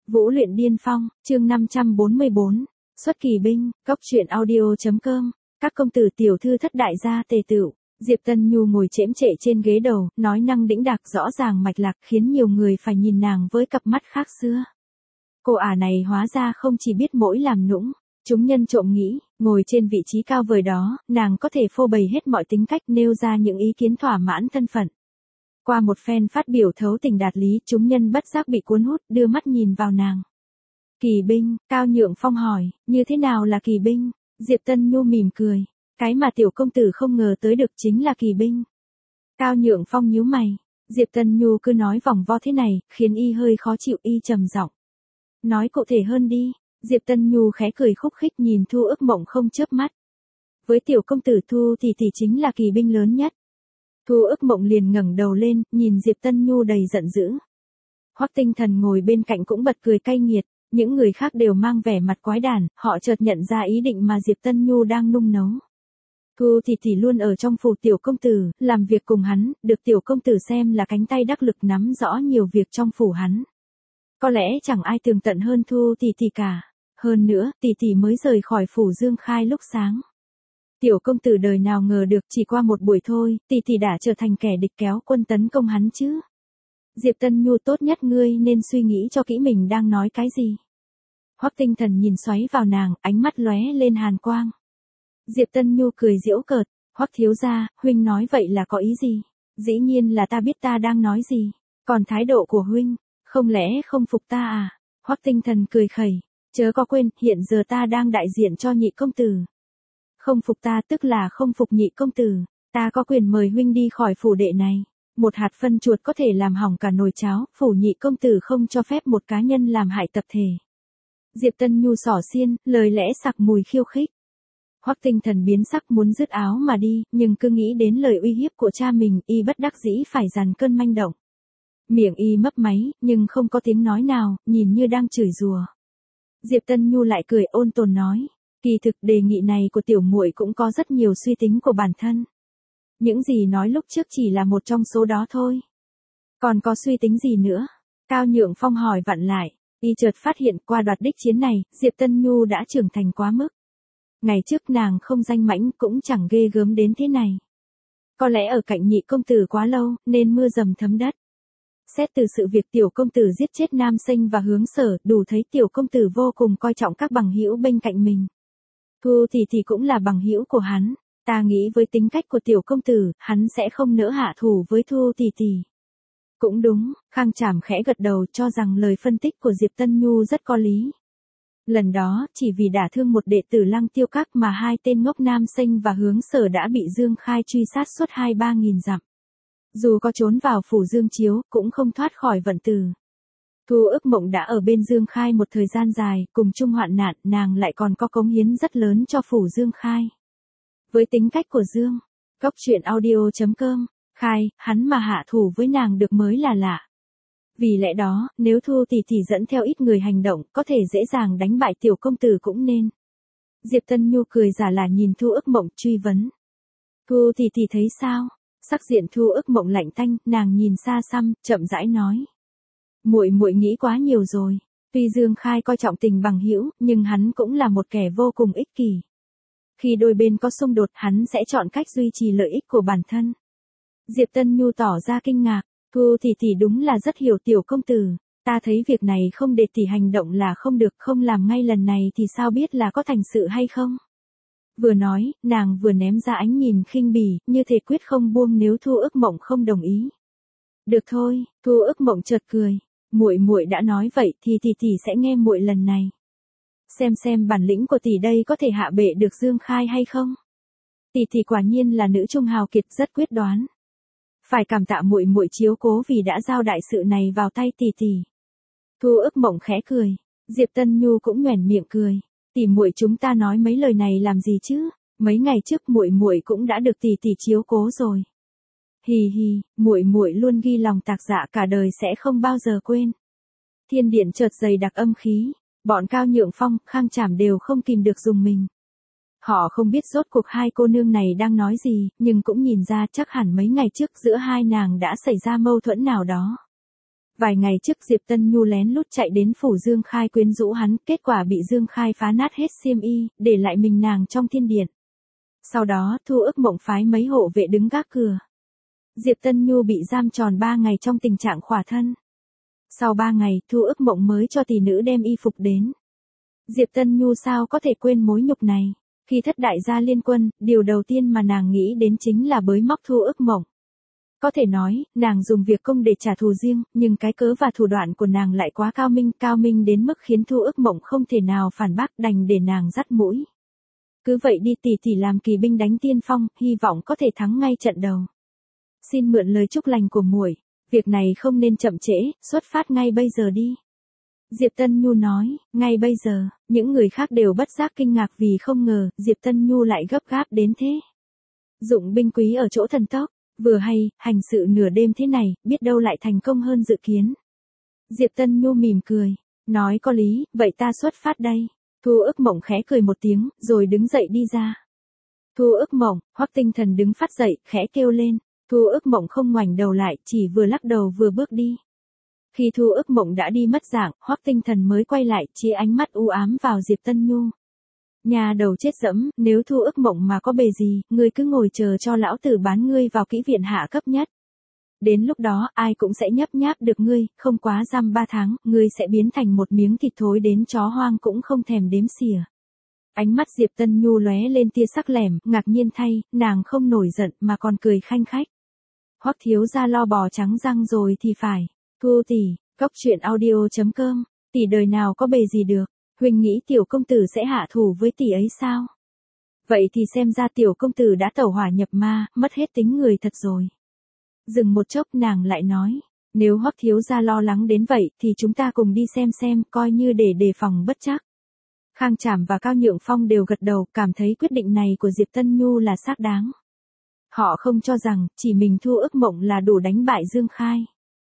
Vũ luyện điên phong, chương 544, xuất kỳ binh, cốc truyện audio.com, các công tử tiểu thư thất đại gia tề tựu. Diệp Tân Nhu ngồi chễm chệ trên ghế đầu, nói năng đĩnh đạc rõ ràng mạch lạc khiến nhiều người phải nhìn nàng với cặp mắt khác xưa. Cô ả này hóa ra không chỉ biết mỗi làm nũng, chúng nhân trộm nghĩ, ngồi trên vị trí cao vời đó, nàng có thể phô bày hết mọi tính cách nêu ra những ý kiến thỏa mãn thân phận. Qua một phen phát biểu thấu tình đạt lý, chúng nhân bất giác bị cuốn hút, đưa mắt nhìn vào nàng. Kỳ binh, Cao Nhượng Phong hỏi, như thế nào là kỳ binh? Diệp Tân Nhu mỉm cười, cái mà tiểu công tử không ngờ tới được chính là kỳ binh. Cao Nhượng Phong nhíu mày, Diệp Tân Nhu cứ nói vòng vo thế này, khiến y hơi khó chịu, y trầm giọng. Nói cụ thể hơn đi. Diệp Tân Nhu khẽ cười khúc khích nhìn Thu Ước Mộng không chớp mắt. Với tiểu công tử Thu thì chính là kỳ binh lớn nhất. Thu Ước Mộng liền ngẩng đầu lên, nhìn Diệp Tân Nhu đầy giận dữ. Hoắc Tinh Thần ngồi bên cạnh cũng bật cười cay nghiệt, những người khác đều mang vẻ mặt quái đản, họ chợt nhận ra ý định mà Diệp Tân Nhu đang nung nấu. Thu thì luôn ở trong phủ tiểu công tử, làm việc cùng hắn, được tiểu công tử xem là cánh tay đắc lực nắm rõ nhiều việc trong phủ hắn. Có lẽ chẳng ai tường tận hơn Thu thì cả. Hơn nữa, tỷ mới rời khỏi phủ Dương Khai lúc sáng. Tiểu công tử đời nào ngờ được chỉ qua một buổi thôi, tỷ đã trở thành kẻ địch kéo quân tấn công hắn chứ. Diệp Tân Nhu, tốt nhất ngươi nên suy nghĩ cho kỹ mình đang nói cái gì. Hoắc Tinh Thần nhìn xoáy vào nàng, ánh mắt lóe lên hàn quang. Diệp Tân Nhu cười giễu cợt, Hoắc thiếu gia, huynh nói vậy là có ý gì? Dĩ nhiên là ta biết ta đang nói gì, còn thái độ của huynh, không lẽ không phục ta à? Hoắc Tinh Thần cười khẩy. Chớ có quên, hiện giờ ta đang đại diện cho nhị công tử. Không phục ta tức là không phục nhị công tử, ta có quyền mời huynh đi khỏi phủ đệ này. Một hạt phân chuột có thể làm hỏng cả nồi cháo, phủ nhị công tử không cho phép một cá nhân làm hại tập thể. Diệp Tân Nhu xỏ xiên, lời lẽ sặc mùi khiêu khích. Hoắc Tinh Thần biến sắc muốn dứt áo mà đi, nhưng cứ nghĩ đến lời uy hiếp của cha mình, y bất đắc dĩ phải dằn cơn manh động. Miệng y mấp máy, nhưng không có tiếng nói nào, nhìn như đang chửi rủa. Diệp Tân Nhu lại cười ôn tồn nói, kỳ thực đề nghị này của tiểu muội cũng có rất nhiều suy tính của bản thân. Những gì nói lúc trước chỉ là một trong số đó thôi. Còn có suy tính gì nữa? Cao Nhượng Phong hỏi vặn lại, y chợt phát hiện qua đoạt đích chiến này, Diệp Tân Nhu đã trưởng thành quá mức. Ngày trước nàng không danh mãnh cũng chẳng ghê gớm đến thế này. Có lẽ ở cạnh nhị công tử quá lâu, nên mưa dầm thấm đất. Xét từ sự việc tiểu công tử giết chết Nam Sinh và Hướng Sở, đủ thấy tiểu công tử vô cùng coi trọng các bằng hữu bên cạnh mình. Thu thì cũng là bằng hữu của hắn, ta nghĩ với tính cách của tiểu công tử, hắn sẽ không nỡ hạ thủ với Thu thì. Cũng đúng, Khang Trảm khẽ gật đầu cho rằng lời phân tích của Diệp Tân Nhu rất có lý. Lần đó, chỉ vì đả thương một đệ tử Lăng Tiêu Các mà hai tên ngốc Nam Sinh và Hướng Sở đã bị Dương Khai truy sát suốt 2-3 nghìn dặm. Dù có trốn vào phủ Dương Chiếu, cũng không thoát khỏi vận tử. Thu Ước Mộng đã ở bên Dương Khai một thời gian dài, cùng chung hoạn nạn, nàng lại còn có cống hiến rất lớn cho phủ Dương Khai. Với tính cách của Dương, cốc truyện audio.com, Khai, hắn mà hạ thủ với nàng được mới là lạ. Vì lẽ đó, nếu Thu thì dẫn theo ít người hành động, có thể dễ dàng đánh bại tiểu công tử cũng nên. Diệp Tân Nhu cười giả là nhìn Thu Ước Mộng truy vấn. Thu thì thấy sao? Sắc diện Thu Ước Mộng lạnh tanh, nàng nhìn xa xăm, chậm rãi nói. Muội nghĩ quá nhiều rồi. Tuy Dương Khai coi trọng tình bằng hữu, nhưng hắn cũng là một kẻ vô cùng ích kỷ. Khi đôi bên có xung đột, hắn sẽ chọn cách duy trì lợi ích của bản thân. Diệp Tân Nhu tỏ ra kinh ngạc. Thu thì đúng là rất hiểu tiểu công tử. Ta thấy việc này không để tỷ hành động là không được, không làm ngay lần này thì sao biết là có thành sự hay không? Vừa nói, nàng vừa ném ra ánh nhìn khinh bỉ, như thể quyết không buông nếu Thu Ước Mộng không đồng ý. Được thôi, Thu Ước Mộng chợt cười, muội đã nói vậy thì tỷ sẽ nghe muội lần này. Xem bản lĩnh của tỷ đây có thể hạ bệ được Dương Khai hay không? Tỷ quả nhiên là nữ trung hào kiệt, rất quyết đoán. Phải cảm tạ muội chiếu cố vì đã giao đại sự này vào tay tỷ. Thu Ước Mộng khẽ cười, Diệp Tân Nhu cũng nhoẻn miệng cười. Tỷ muội chúng ta nói mấy lời này làm gì chứ? Mấy ngày trước muội cũng đã được tỷ chiếu cố rồi. Hì, muội luôn ghi lòng tạc dạ cả đời sẽ không bao giờ quên. Thiên điện chợt dày đặc âm khí, bọn Cao Nhượng Phong, Khang Trảm đều không kìm được dùng mình. Họ không biết rốt cuộc hai cô nương này đang nói gì, nhưng cũng nhìn ra chắc hẳn mấy ngày trước giữa hai nàng đã xảy ra mâu thuẫn nào đó. Vài ngày trước Diệp Tân Nhu lén lút chạy đến phủ Dương Khai quyến rũ hắn, kết quả bị Dương Khai phá nát hết xiêm y, để lại mình nàng trong thiên điện. Sau đó Thu Ức Mộng phái mấy hộ vệ đứng gác cửa. Diệp Tân Nhu bị giam tròn 3 ngày trong tình trạng khỏa thân. Sau 3 ngày, Thu Ức Mộng mới cho tỷ nữ đem y phục đến. Diệp Tân Nhu sao có thể quên mối nhục này. Khi thất đại gia liên quân, điều đầu tiên mà nàng nghĩ đến chính là bới móc Thu Ức Mộng. Có thể nói, nàng dùng việc công để trả thù riêng, nhưng cái cớ và thủ đoạn của nàng lại quá cao minh đến mức khiến Thu Ức Mộng không thể nào phản bác, đành để nàng dắt mũi. Cứ vậy đi, tỷ tỷ làm kỳ binh đánh tiên phong, hy vọng có thể thắng ngay trận đầu. Xin mượn lời chúc lành của muội, việc này không nên chậm trễ, xuất phát ngay bây giờ đi. Diệp Tân Nhu nói, ngay bây giờ, những người khác đều bất giác kinh ngạc vì không ngờ, Diệp Tân Nhu lại gấp gáp đến thế. Dụng binh quý ở chỗ thần tốc, vừa hay, hành sự nửa đêm thế này, biết đâu lại thành công hơn dự kiến. Diệp Tân Nhu mỉm cười, nói có lý, vậy ta xuất phát đây. Thu Ức Mộng khẽ cười một tiếng, rồi đứng dậy đi ra. Thu Ức Mộng, Hoắc Tinh Thần đứng phát dậy, khẽ kêu lên. Thu Ức Mộng không ngoảnh đầu lại, chỉ vừa lắc đầu vừa bước đi. Khi Thu Ức Mộng đã đi mất dạng, Hoắc Tinh Thần mới quay lại, chia ánh mắt u ám vào Diệp Tân Nhu. Nhà đầu chết dẫm, nếu Thu Ức Mộng mà có bề gì, ngươi cứ ngồi chờ cho lão tử bán ngươi vào kỹ viện hạ cấp nhất. Đến lúc đó, ai cũng sẽ nhấp nháp được ngươi, không quá dăm 3 tháng, ngươi sẽ biến thành một miếng thịt thối đến chó hoang cũng không thèm đếm xỉa. Ánh mắt Diệp Tân Nhu lóe lên tia sắc lẻm, ngạc nhiên thay, nàng không nổi giận mà còn cười khanh khách. Hoắc thiếu gia lo bò trắng răng rồi thì phải. Thu tỷ, Cốc Truyện Audio.com, tỷ đời nào có bề gì được, huynh nghĩ tiểu công tử sẽ hạ thủ với tỷ ấy sao? Vậy thì xem ra tiểu công tử đã tẩu hỏa nhập ma, mất hết tính người thật rồi. Dừng một chốc nàng lại nói, nếu Hoắc thiếu gia lo lắng đến vậy thì chúng ta cùng đi xem, coi như để đề phòng bất trắc. Khang Trảm và Cao Nhượng Phong đều gật đầu, cảm thấy quyết định này của Diệp Tân Nhu là xác đáng. Họ không cho rằng, chỉ mình Thu Ức Mộng là đủ đánh bại Dương Khai.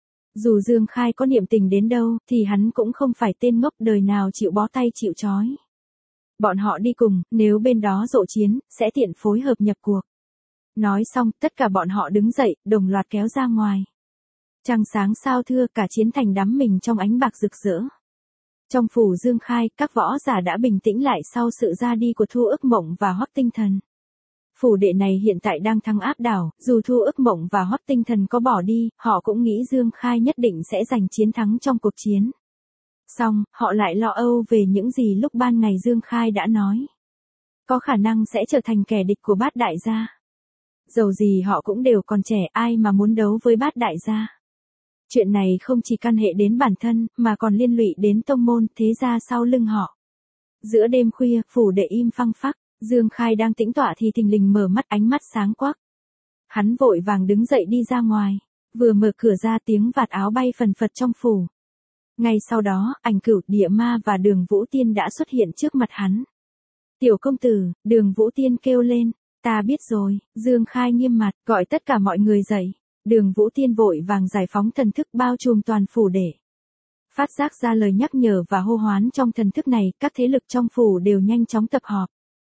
Dù Dương Khai có niệm tình đến đâu, thì hắn cũng không phải tên ngốc đời nào chịu bó tay chịu trói. Bọn họ đi cùng, nếu bên đó rộ chiến, sẽ tiện phối hợp nhập cuộc. Nói xong, tất cả bọn họ đứng dậy, đồng loạt kéo ra ngoài. Trăng sáng sao thưa, cả chiến thành đắm mình trong ánh bạc rực rỡ. Trong phủ Dương Khai, các võ giả đã bình tĩnh lại sau sự ra đi của Thu Ức Mộng và Hoắc Tinh Thần. Phủ đệ này hiện tại đang thăng áp đảo, dù Thu Ức Mộng và Hoắc Tinh Thần có bỏ đi, họ cũng nghĩ Dương Khai nhất định sẽ giành chiến thắng trong cuộc chiến. Xong, họ lại lo âu về những gì lúc ban ngày Dương Khai đã nói. Có khả năng sẽ trở thành kẻ địch của Bát Đại gia. Dầu gì họ cũng đều còn trẻ, ai mà muốn đấu với Bát Đại gia. Chuyện này không chỉ căn hệ đến bản thân, mà còn liên lụy đến tông môn, thế gia sau lưng họ. Giữa đêm khuya, phủ đệ im phăng phắc, Dương Khai đang tĩnh tọa thì thình lình mở mắt, ánh mắt sáng quắc. Hắn vội vàng đứng dậy đi ra ngoài, vừa mở cửa ra tiếng vạt áo bay phần phật trong phủ. Ngay sau đó, Ảnh Cửu, Địa Ma và Đường Vũ Tiên đã xuất hiện trước mặt hắn. Tiểu công tử, Đường Vũ Tiên kêu lên, ta biết rồi. Dương Khai nghiêm mặt, gọi tất cả mọi người dậy. Đường Vũ Tiên vội vàng giải phóng thần thức bao trùm toàn phủ để phát giác ra lời nhắc nhở và hô hoán trong thần thức này, các thế lực trong phủ đều nhanh chóng tập họp.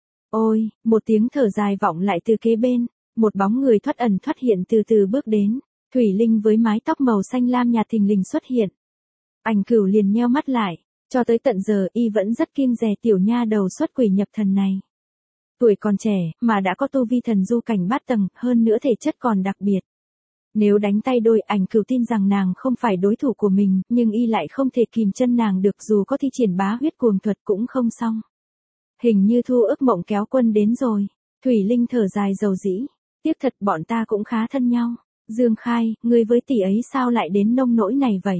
Ôi, một tiếng thở dài vọng lại từ kế bên, một bóng người thoát ẩn thoát hiện từ từ bước đến, Thủy Linh với mái tóc màu xanh lam nhạt thình lình xuất hiện. Ảnh Cửu liền nheo mắt lại, cho tới tận giờ y vẫn rất kiêng dè tiểu nha đầu xuất quỷ nhập thần này. Tuổi còn trẻ, mà đã có tu vi thần du cảnh bát tầng, hơn nữa thể chất còn đặc biệt. Nếu đánh tay đôi, Ảnh Cửu tin rằng nàng không phải đối thủ của mình, nhưng y lại không thể kìm chân nàng được, dù có thi triển bá huyết cuồng thuật cũng không xong. Hình như Thu Ức Mộng kéo quân đến rồi. Thủy Linh thở dài dầu dĩ. Tiếc thật, bọn ta cũng khá thân nhau. Dương Khai, ngươi với tỷ ấy sao lại đến nông nỗi này vậy?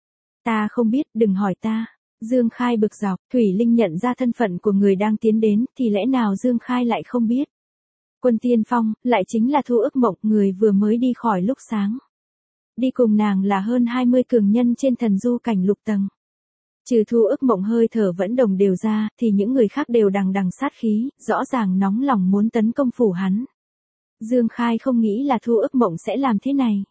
Ta không biết, đừng hỏi ta. Dương Khai bực dọc, Thủy Linh nhận ra thân phận của người đang tiến đến, thì lẽ nào Dương Khai lại không biết? Quân tiên phong, lại chính là Thu Ức Mộng, người vừa mới đi khỏi lúc sáng. Đi cùng nàng là hơn 20 cường nhân trên thần du cảnh lục tầng. Trừ Thu Ức Mộng hơi thở vẫn đồng đều ra, thì những người khác đều đằng đằng sát khí, rõ ràng nóng lòng muốn tấn công phủ hắn. Dương Khai không nghĩ là Thu Ức Mộng sẽ làm thế này.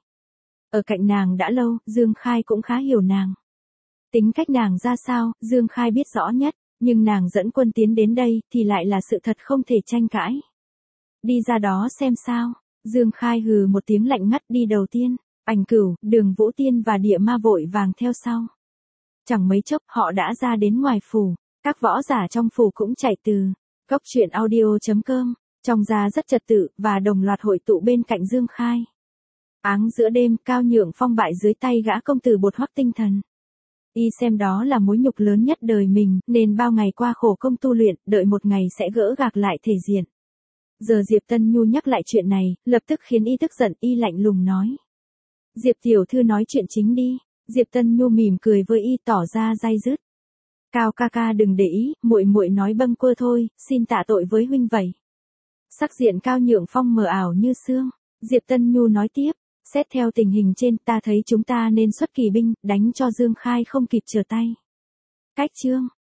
Ở cạnh nàng đã lâu, Dương Khai cũng khá hiểu nàng. Tính cách nàng ra sao, Dương Khai biết rõ nhất, nhưng nàng dẫn quân tiến đến đây, thì lại là sự thật không thể tranh cãi. Đi ra đó xem sao. Dương Khai hừ một tiếng lạnh ngắt đi đầu tiên. Ảnh Cửu, Đường Vũ Tiên và Địa Ma vội vàng theo sau. Chẳng mấy chốc họ đã ra đến ngoài phủ, các võ giả trong phủ cũng chạy từ cốc truyện audio.com, trong ra rất trật tự và đồng loạt hội tụ bên cạnh Dương Khai. Áng giữa đêm, Cao Nhượng Phong bại dưới tay gã công tử Bột Hoắc Tinh Thần. Y xem đó là mối nhục lớn nhất đời mình, nên bao ngày qua khổ công tu luyện, đợi một ngày sẽ gỡ gạc lại thể diện. Giờ Diệp Tân Nhu nhắc lại chuyện này, lập tức khiến y tức giận, y lạnh lùng nói. Diệp tiểu thư nói chuyện chính đi. Diệp Tân Nhu mỉm cười với y tỏ ra day dứt. Cao ca ca đừng để ý, muội muội nói bâng quơ thôi, xin tạ tội với huynh vậy. Sắc diện Cao Nhượng Phong mờ ảo như sương. Diệp Tân Nhu nói tiếp, xét theo tình hình trên ta thấy chúng ta nên xuất kỳ binh, đánh cho Dương Khai không kịp trở tay. Cách chương